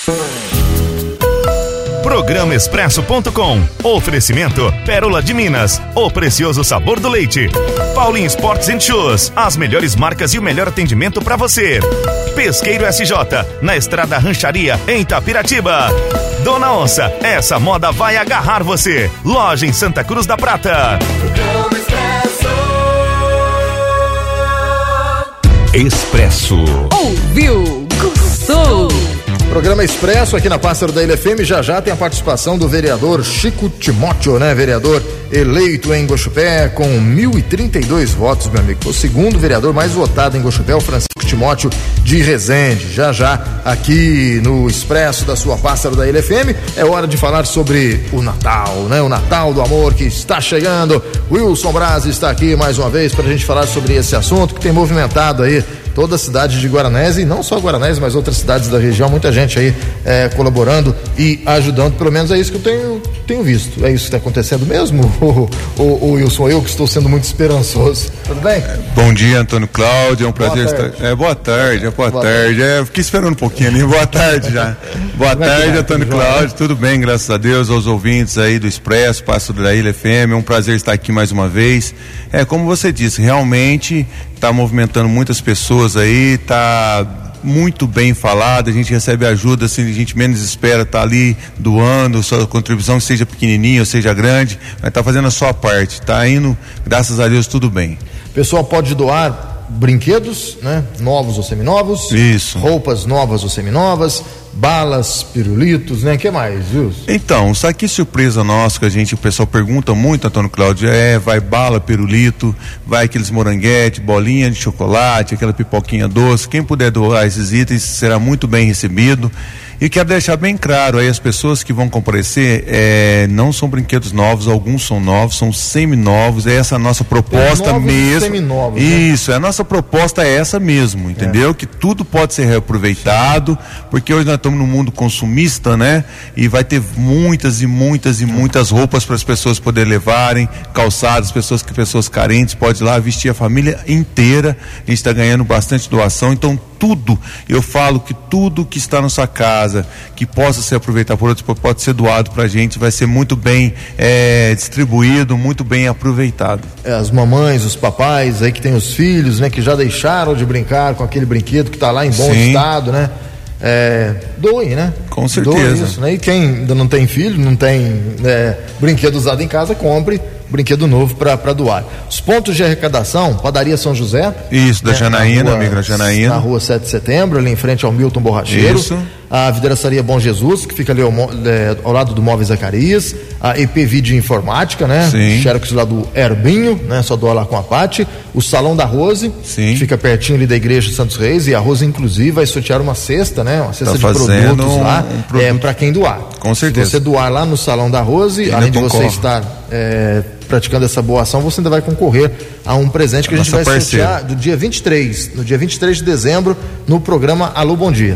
Programa Expresso.com. Oferecimento Pérola de Minas, o precioso sabor do leite. Paulinho Sports & Shoes, as melhores marcas e o melhor atendimento para você. Pesqueiro SJ, na Estrada Rancharia, em Itapiratiba. Dona Onça, essa moda vai agarrar você. Loja em Santa Cruz da Prata. Expresso. Ouviu, gostou. Programa Expresso aqui na Pássaro da Ilha FM. Já tem a participação do vereador Chico Timóteo, né? Vereador eleito em Guaxupé com 1.032 votos, meu amigo. O segundo vereador mais votado em Guaxupé, o Francisco Timóteo de Resende. Já aqui no Expresso da sua Pássaro da Ilha FM é hora de falar sobre o Natal, né? O Natal do amor que está chegando. Wilson Braz está aqui mais uma vez para a gente falar sobre esse assunto que tem movimentado aí toda a cidade de Guaranese, e não só Guaranese, mas outras cidades da região, muita gente aí colaborando e ajudando, pelo menos é isso que eu tenho visto. É isso que está acontecendo mesmo, o Wilson? Eu que estou sendo muito esperançoso. Tudo bem? Bom dia, Antônio Cláudio, é um prazer estar. Boa tarde. Fiquei esperando um pouquinho ali, boa tarde já. Boa tarde, Antônio Cláudio, tudo bem, graças a Deus, aos ouvintes aí do Expresso, Pássaro da Ilha FM, é um prazer estar aqui mais uma vez. Como você disse, realmente está movimentando muitas pessoas aí, está muito bem falado, a gente recebe ajuda, assim, a gente menos espera, tá ali doando, sua contribuição, seja pequenininha ou seja grande, mas tá fazendo a sua parte, tá indo, graças a Deus, tudo bem. O pessoal pode doar brinquedos, né? Novos ou seminovos. Isso. Roupas novas ou seminovas, balas, pirulitos, né? O que mais, viu? Então, isso aqui surpresa nossa, que o pessoal pergunta muito, Antônio Cláudio, vai bala, pirulito, vai aqueles moranguete, bolinha de chocolate, aquela pipoquinha doce, quem puder doar esses itens será muito bem recebido. E quero deixar bem claro aí, as pessoas que vão comparecer, não são brinquedos novos, alguns são novos, são seminovos, essa é a nossa proposta mesmo. Seminovos, isso, a nossa proposta é essa mesmo, entendeu? Que tudo pode ser reaproveitado, porque hoje nós estamos num mundo consumista, né? E vai ter muitas roupas para as pessoas poderem levarem, calçados, pessoas carentes podem ir lá vestir a família inteira. A gente está ganhando bastante doação, então eu falo que tudo que está na sua casa, que possa ser aproveitado por outros, pode ser doado pra gente, vai ser muito bem distribuído, muito bem aproveitado. As mamães, os papais aí que tem os filhos, né, que já deixaram de brincar com aquele brinquedo que está lá em bom estado, né? Doem, né? Com certeza. Isso, né? E quem ainda não tem filho, não tem brinquedo usado em casa, compre brinquedo novo para doar. Os pontos de arrecadação: Padaria São José. Isso, da Janaína, amiga Janaína. Na rua 7 de setembro, ali em frente ao Milton Borracheiro. Isso. A Vidraçaria Bom Jesus, que fica ali ao lado do Móveis Zacarias. A EP Vídeo Informática, né? Sim. Xerox lá do Herbinho, né? Só doa lá com a Pati. O Salão da Rose, sim, que fica pertinho ali da Igreja de Santos Reis. E a Rose, inclusive, vai sortear uma cesta, né? Uma cesta de produtos lá, para quem doar. Com certeza. Se você doar lá no Salão da Rose, além de você estar praticando essa boa ação, você ainda vai concorrer a um presente que a gente vai sortear no dia 23 de dezembro, no programa Alô Bom Dia.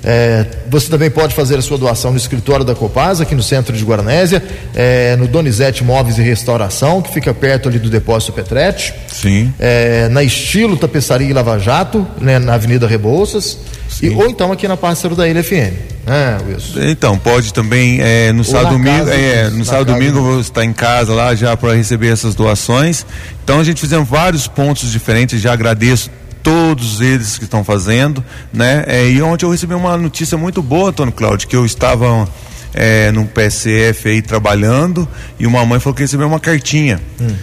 Você também pode fazer a sua doação no escritório da Copasa, aqui no centro de Guaranésia, no Donizete Móveis e Restauração, que fica perto ali do Depósito Petrete. Sim. Na Estilo Tapeçaria e Lava Jato, né, na Avenida Rebouças. Ou então aqui na Pássaro da Ilha FM. Wilson. Então, pode também no sábado domingo. No sábado domingo eu vou estar em casa lá já para receber essas doações. Então a gente fizemos vários pontos diferentes, já agradeço todos eles que estão fazendo, né? E ontem eu recebi uma notícia muito boa, Antônio Cláudio, que eu estava no PSF aí trabalhando, e uma mãe falou que recebeu uma cartinha,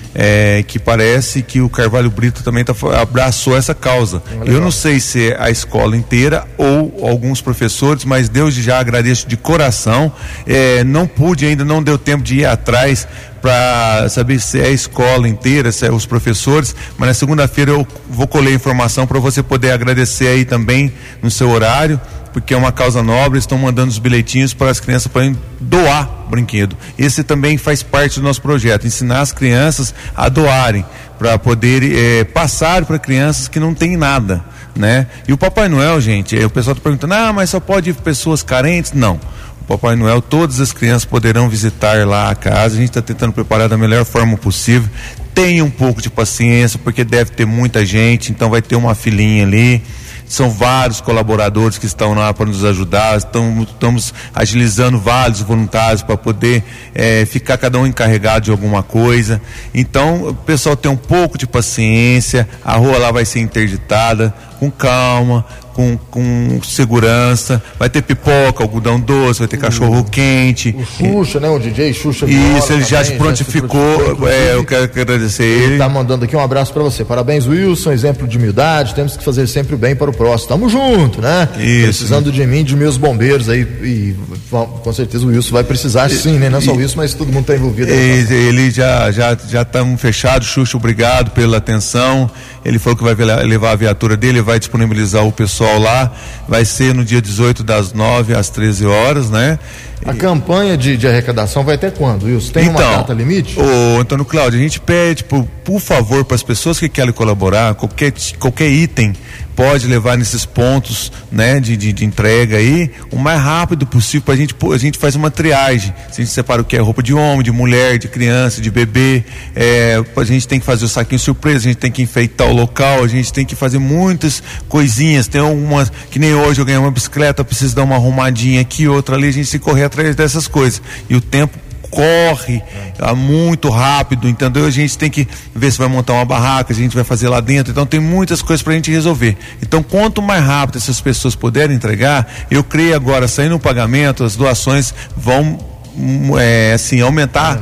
que parece que o Carvalho Brito também abraçou essa causa. Eu não sei se é a escola inteira ou alguns professores, mas desde já agradeço de coração. Não pude ainda, não deu tempo de ir atrás para saber se é a escola inteira, se é os professores, mas na segunda-feira eu vou colher informação para você poder agradecer aí também no seu horário, porque é uma causa nobre. Estão mandando os bilhetinhos para as crianças para doar brinquedo. Esse também faz parte do nosso projeto, ensinar as crianças a doarem, para poder passar para crianças que não têm nada, né? E o Papai Noel, gente, o pessoal está perguntando, mas só pode ir pessoas carentes? Não. O Papai Noel, todas as crianças poderão visitar lá a casa. A gente está tentando preparar da melhor forma possível. Tenha um pouco de paciência, porque deve ter muita gente, então vai ter uma filinha ali. são vários colaboradores que estão lá para nos ajudar, estamos agilizando vários voluntários para poder ficar cada um encarregado de alguma coisa. Então o pessoal tem um pouco de paciência, a rua lá vai ser interditada com calma, com segurança, vai ter pipoca, algodão doce, vai ter cachorro quente. O Xuxa, né? O DJ Xuxa. Isso, ele já se prontificou. Eu quero agradecer ele. Tá mandando aqui um abraço para você. Parabéns, Wilson, exemplo de humildade. Temos que fazer sempre o bem para o próximo. Tamo junto, né? Isso. Precisando de mim, de meus bombeiros aí. E com certeza o Wilson vai precisar sim, né? Não só o Wilson, mas todo mundo tá envolvido. Ele já estamos fechados. Xuxa, obrigado pela atenção. Ele falou que vai levar a viatura dele, vai disponibilizar o pessoal lá. Vai ser no dia 18, das 9 às 13 horas, né? A campanha de arrecadação vai até quando, Wilson? Tem uma data limite? Ô, Antônio Cláudio, a gente pede, por favor, para as pessoas que querem colaborar, qualquer item pode levar nesses pontos, né, de entrega aí, o mais rápido possível. A gente faz uma triagem. A gente separa o que é roupa de homem, de mulher, de criança, de bebê. A gente tem que fazer o saquinho surpresa, a gente tem que enfeitar o local, a gente tem que fazer muitas coisinhas. Tem algumas, que nem hoje eu ganhei uma bicicleta, preciso dar uma arrumadinha aqui, outra ali, a gente tem que correr atrás dessas coisas. E o tempo corre muito rápido, entendeu? A gente tem que ver se vai montar uma barraca, a gente vai fazer lá dentro, então tem muitas coisas pra gente resolver. Então, quanto mais rápido essas pessoas puderem entregar, eu creio agora, saindo o pagamento, as doações vão aumentar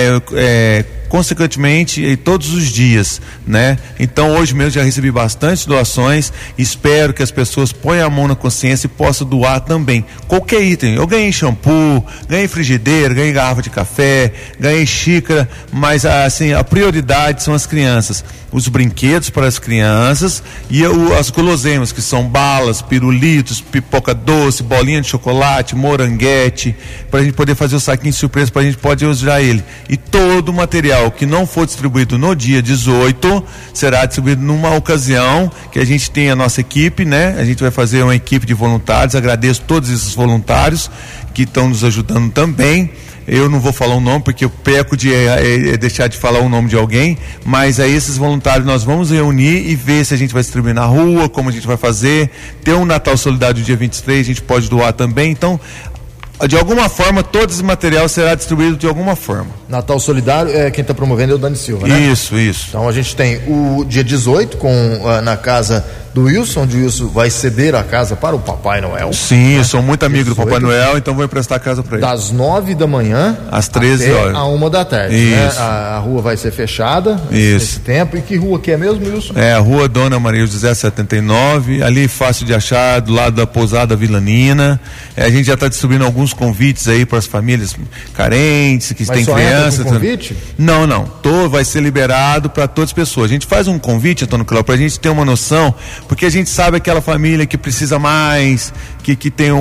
consequentemente todos os dias, né? Então hoje mesmo já recebi bastante doações, espero que as pessoas ponham a mão na consciência e possam doar também qualquer item. Eu ganhei shampoo, ganhei frigideira, ganhei garrafa de café, ganhei xícara, mas assim, a prioridade são as crianças, os brinquedos para as crianças e as guloseimas, que são balas, pirulitos, pipoca doce, bolinha de chocolate, moranguete, para a gente poder fazer o saquinho de surpresa, para a gente poder usar ele. E todo o material que não for distribuído no dia 18 será distribuído numa ocasião que a gente tem a nossa equipe, né? A gente vai fazer uma equipe de voluntários. Agradeço todos esses voluntários que estão nos ajudando também. Eu não vou falar o nome porque eu peco de deixar de falar o nome de alguém, mas aí esses voluntários nós vamos reunir e ver se a gente vai distribuir na rua, como a gente vai fazer. Ter um Natal Solidário dia 23, a gente pode doar também. Então, de alguma forma, todo esse material será distribuído de alguma forma. Natal Solidário, quem está promovendo é o Dani Silva, né? Isso. Então a gente tem o dia 18 na casa do Wilson, onde o Wilson vai ceder a casa para o Papai Noel. Sim, eu sou muito amigo 18, do Papai Noel, então vou emprestar a casa para ele. Das 9 da manhã às 13 horas. A 1 da tarde. Né? A rua vai ser fechada nesse tempo. E que rua que é mesmo, Wilson? É a rua Dona Maria José 79, ali fácil de achar, do lado da pousada Vila Nina. A gente já está distribuindo alguns convites aí para as famílias carentes, que têm crianças. Convite? Não. Vai ser liberado para todas as pessoas. A gente faz um convite, Antônio Cláudio, para a gente ter uma noção, porque a gente sabe aquela família que precisa mais, que tem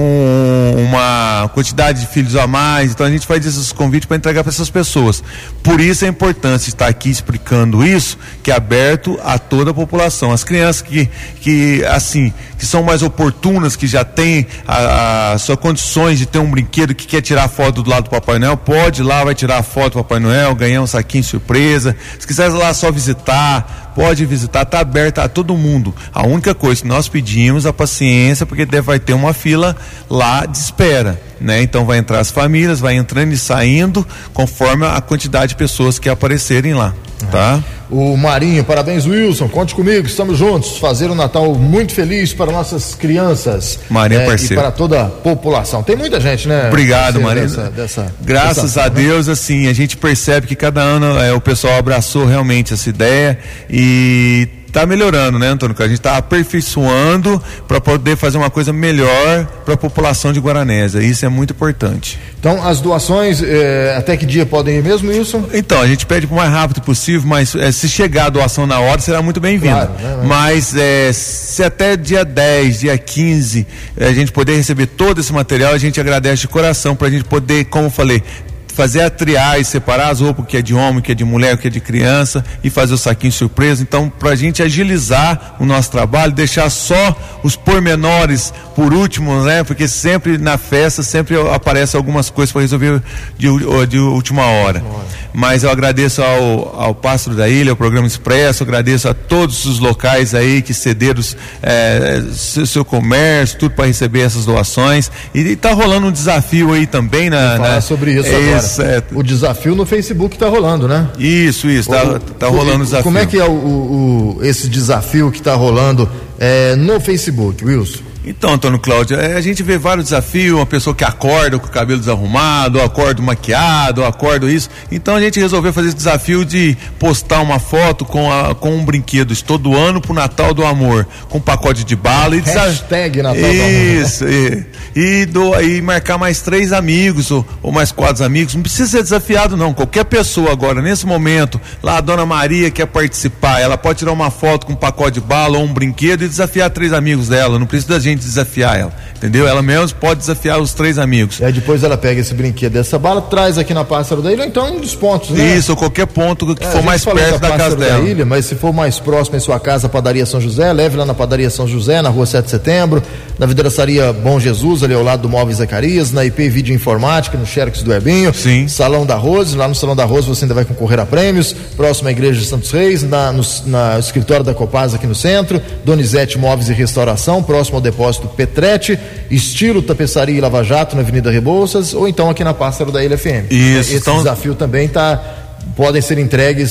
uma quantidade de filhos a mais, então a gente faz esses convites para entregar para essas pessoas. Por isso a importância estar aqui explicando isso, que é aberto a toda a população. As crianças que são mais oportunas, que já têm as suas condições de ter um brinquedo, que quer tirar foto do lado do Papai Noel, pode ir lá, vai tirar a foto do Papai Noel, ganhar um saquinho surpresa. Se quiser lá só visitar, pode visitar, está aberto a todo mundo. A única coisa que nós pedimos a paciência, porque vai ter uma fila lá de espera, né? Então vai entrar as famílias, vai entrando e saindo conforme a quantidade de pessoas que aparecerem lá, tá? O Marinho, parabéns, Wilson, conte comigo, estamos juntos, fazer um Natal muito feliz para nossas crianças. Marinho, parceiro. E para toda a população. Tem muita gente, né? Obrigado, Marinho. Graças a Deus, assim, a gente percebe que cada ano o pessoal abraçou realmente essa ideia e está melhorando, né, Antônio? A gente está aperfeiçoando para poder fazer uma coisa melhor para a população de Guaranésia. Isso é muito importante. Então, as doações, até que dia podem ir mesmo, Wilson? Então, a gente pede o mais rápido possível, mas se chegar a doação na hora, será muito bem-vinda. Claro, né? Mas se até dia 10, dia 15, a gente poder receber todo esse material, a gente agradece de coração para a gente poder, como eu falei, fazer a triagem, separar as roupas que é de homem, que é de mulher, que é de criança e fazer o saquinho surpresa. Então, pra gente agilizar o nosso trabalho, deixar só os pormenores por último, né? Porque sempre na festa, sempre aparecem algumas coisas para resolver de última hora. Mas eu agradeço ao Pássaro da Ilha, ao Programa Expresso, agradeço a todos os locais aí que cederam seu comércio, tudo para receber essas doações. E tá rolando um desafio aí também falar sobre isso agora. O desafio no Facebook tá rolando, né? Isso, tá rolando o desafio. Como é que é esse desafio que tá rolando no Facebook, Wilson? Então, Antônio Cláudio, a gente vê vários desafios, uma pessoa que acorda com o cabelo desarrumado, ou acorda maquiado, ou acorda isso. Então a gente resolveu fazer esse desafio de postar uma foto com um brinquedo todo ano pro Natal do Amor, com um pacote de bala e hashtag Natal do Amor. Isso, e marcar mais 3 amigos ou mais 4 amigos. Não precisa ser desafiado não, qualquer pessoa agora, nesse momento, lá a Dona Maria quer participar, ela pode tirar uma foto com um pacote de bala ou um brinquedo e desafiar 3 amigos dela, não precisa da gente desafiar ela, entendeu? Ela mesmo pode desafiar os 3 amigos. E aí depois ela pega esse brinquedo dessa bala, traz aqui na Pássaro da Ilha, ou então um dos pontos, né? Isso, ou qualquer ponto que for mais perto da casa dela. Ilha, mas se for mais próximo em sua casa, Padaria São José, leve lá na Padaria São José, na rua 7 de setembro, na vidraçaria Bom Jesus, ali ao lado do Móveis Zacarias, na IP Vídeo Informática, no Xerox do Ebinho. Sim. Salão da Rose, lá no Salão da Rose você ainda vai concorrer a prêmios, próximo à Igreja de Santos Reis, no escritório da Copasa aqui no centro, Donizete Móveis e Restauração, próximo ao depósito Petrete, Estilo Tapeçaria e Lava Jato na Avenida Rebouças, ou então aqui na Pássaro da Ilha FM. Isso, esse desafio também podem ser entregues.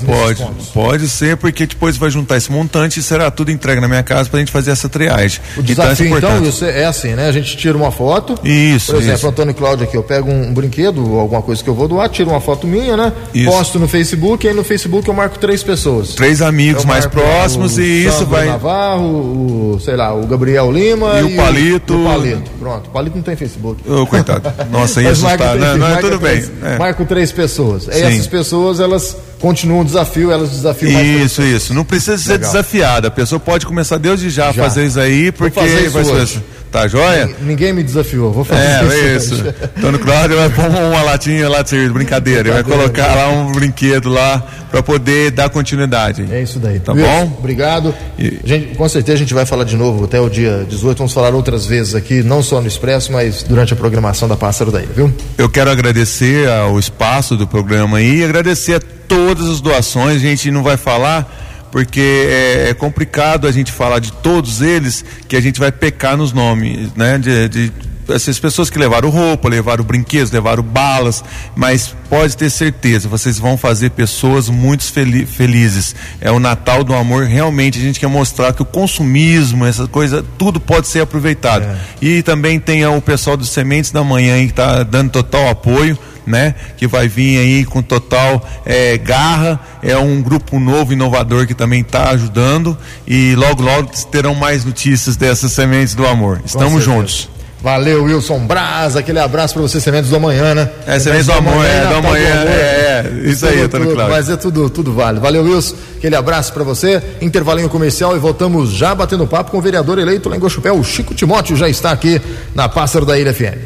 Pode ser, porque depois vai juntar esse montante e será tudo entregue na minha casa pra gente fazer essa triagem. O desafio então isso é assim, né? A gente tira uma foto. Isso. Por exemplo, Antônio Cláudio aqui, eu pego um brinquedo, alguma coisa que eu vou doar, tiro uma foto minha, né? Isso. Posto no Facebook, e aí no Facebook eu marco 3 pessoas. 3 amigos mais próximos e isso vai. O Navarro, o Gabriel Lima e o Palito. Pronto, o Palito não tem Facebook. Coitado. Nossa, ia assustar. Não, tudo bem. Marco 3 pessoas. Aí essas pessoas, elas continuam o desafio, elas desafiam mais. Isso. Não precisa ser desafiada. A pessoa pode começar desde já a fazer isso aí, porque vai ser. Tá joia? Ninguém me desafiou, vou fazer isso. Antônio Cláudio vai pôr uma latinha lá de serviço, brincadeira. Ele vai colocar lá um brinquedo lá para poder dar continuidade. É isso daí. Tá bom? Obrigado. Com certeza a gente vai falar de novo até o dia 18. Vamos falar outras vezes aqui, não só no Expresso, mas durante a programação da Pássaro da Ilha, viu? Eu quero agradecer ao espaço do programa aí e agradecer a todas as doações. A gente não vai falar porque é complicado a gente falar de todos eles, que a gente vai pecar nos nomes, né? Essas pessoas que levaram roupa, levaram brinquedos, levaram balas, mas pode ter certeza, vocês vão fazer pessoas muito felizes. É o Natal do Amor, realmente a gente quer mostrar que o consumismo, essa coisa, tudo pode ser aproveitado. E também tem o pessoal dos Sementes da Manhã aí, que está dando total apoio, né? Que vai vir aí com total garra, é um grupo novo, inovador, que também está ajudando, e logo terão mais notícias dessas Sementes do Amor. Estamos juntos. Valeu, Wilson Braz, aquele abraço pra você, Sementes do Amanhã, né? Sementes do Amor, do Amanhã, isso aí, Antônio Cláudio. Mas tudo vale. Valeu, Wilson, aquele abraço pra você, intervalinho comercial e voltamos já batendo papo com o vereador eleito lá em Guaxupé, o Chico Timóteo, já está aqui na Pássaro da Ilha FM.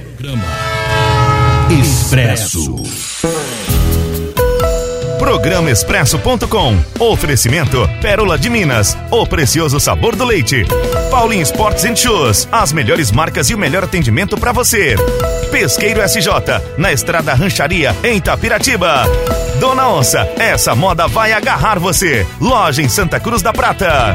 Expresso. Programa Expresso.com. Oferecimento Pérola de Minas, o precioso sabor do leite. Paulinho Sports and Shoes, as melhores marcas e o melhor atendimento para você. Pesqueiro SJ, na Estrada Rancharia, em Itapiratiba. Dona Onça, essa moda vai agarrar você. Loja em Santa Cruz da Prata.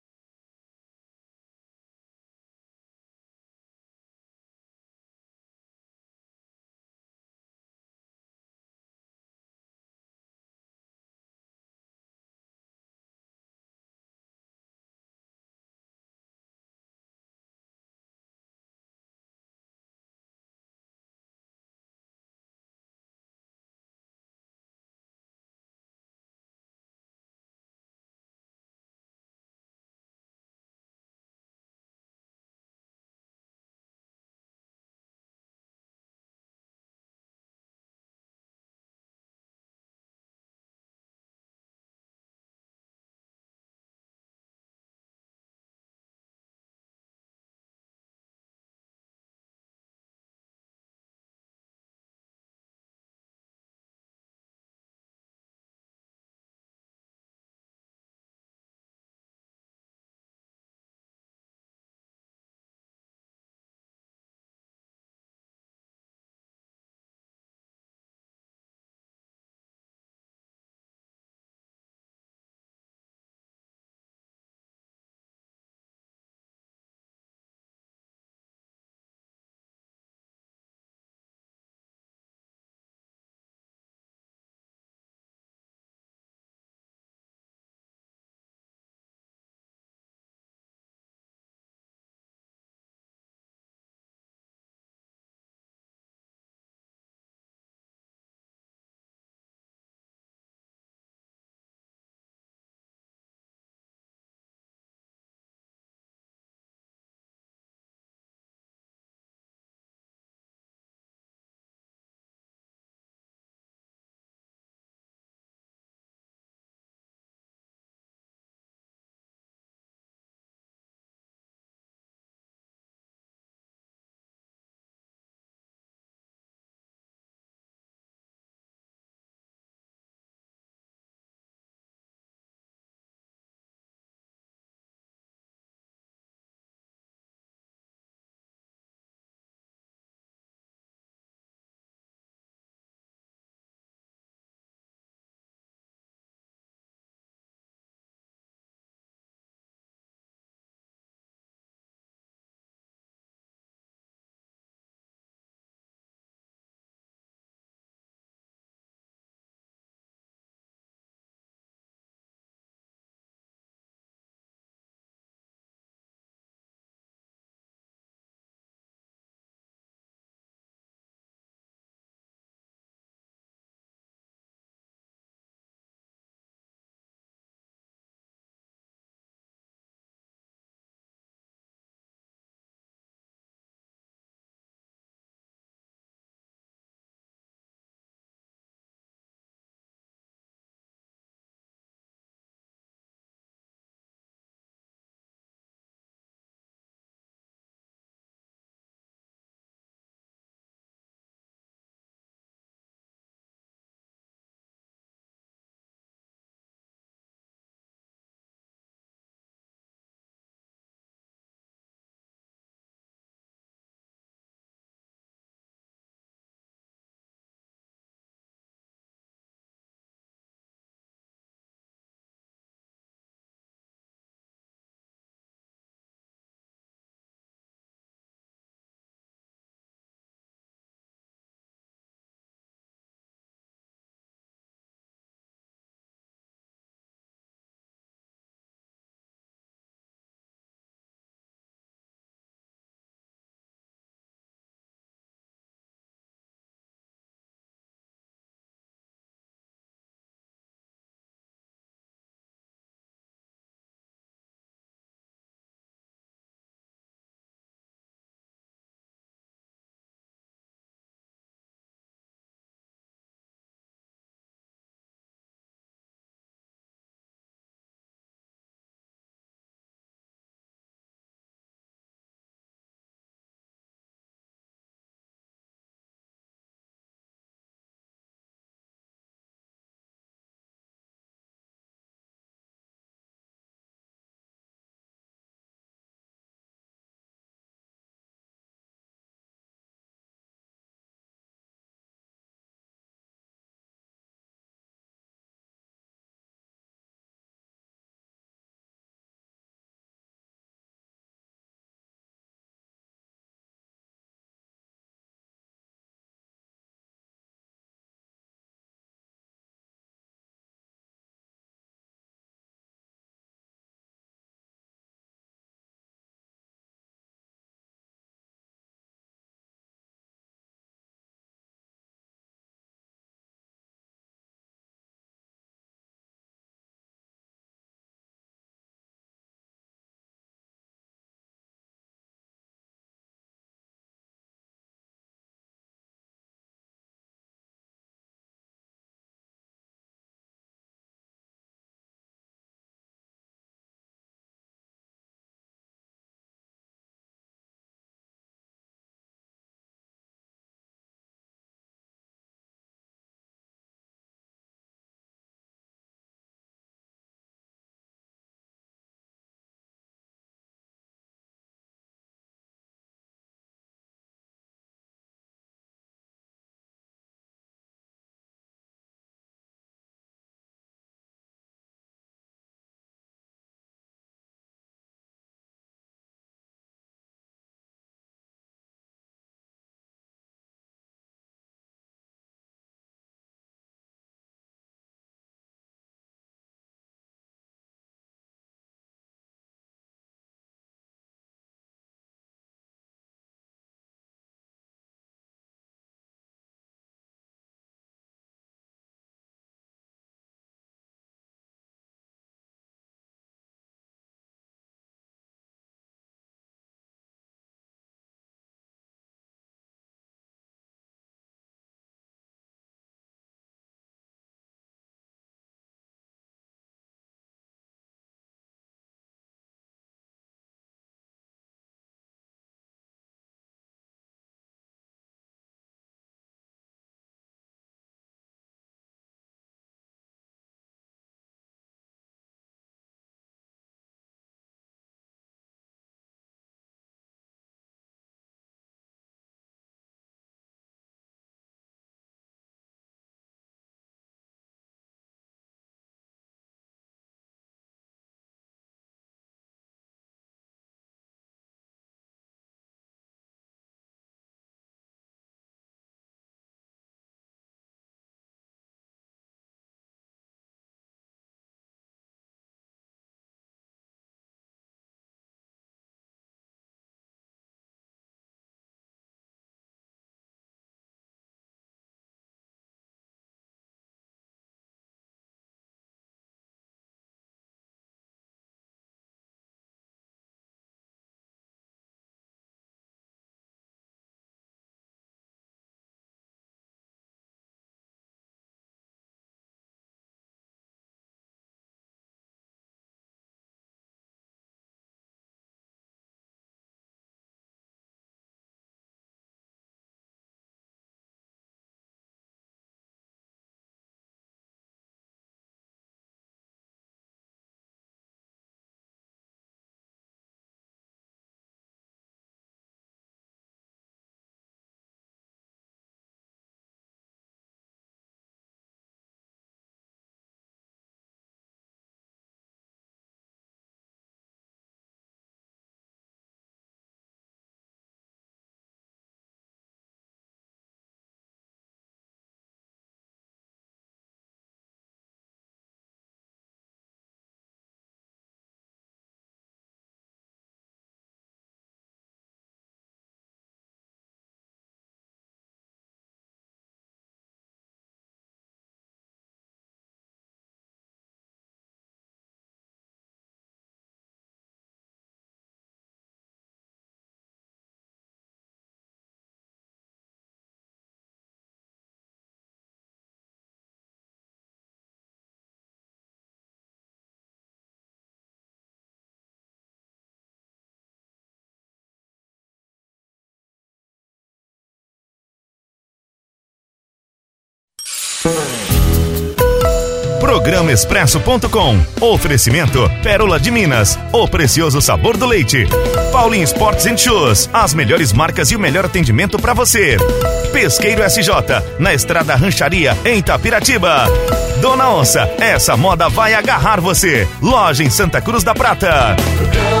Programaexpresso.com. Oferecimento Pérola de Minas, o precioso sabor do leite. Paulinho Sports and Shoes, as melhores marcas e o melhor atendimento para você. Pesqueiro SJ, na Estrada Rancharia, em Itapiratiba. Dona Onça, essa moda vai agarrar você. Loja em Santa Cruz da Prata.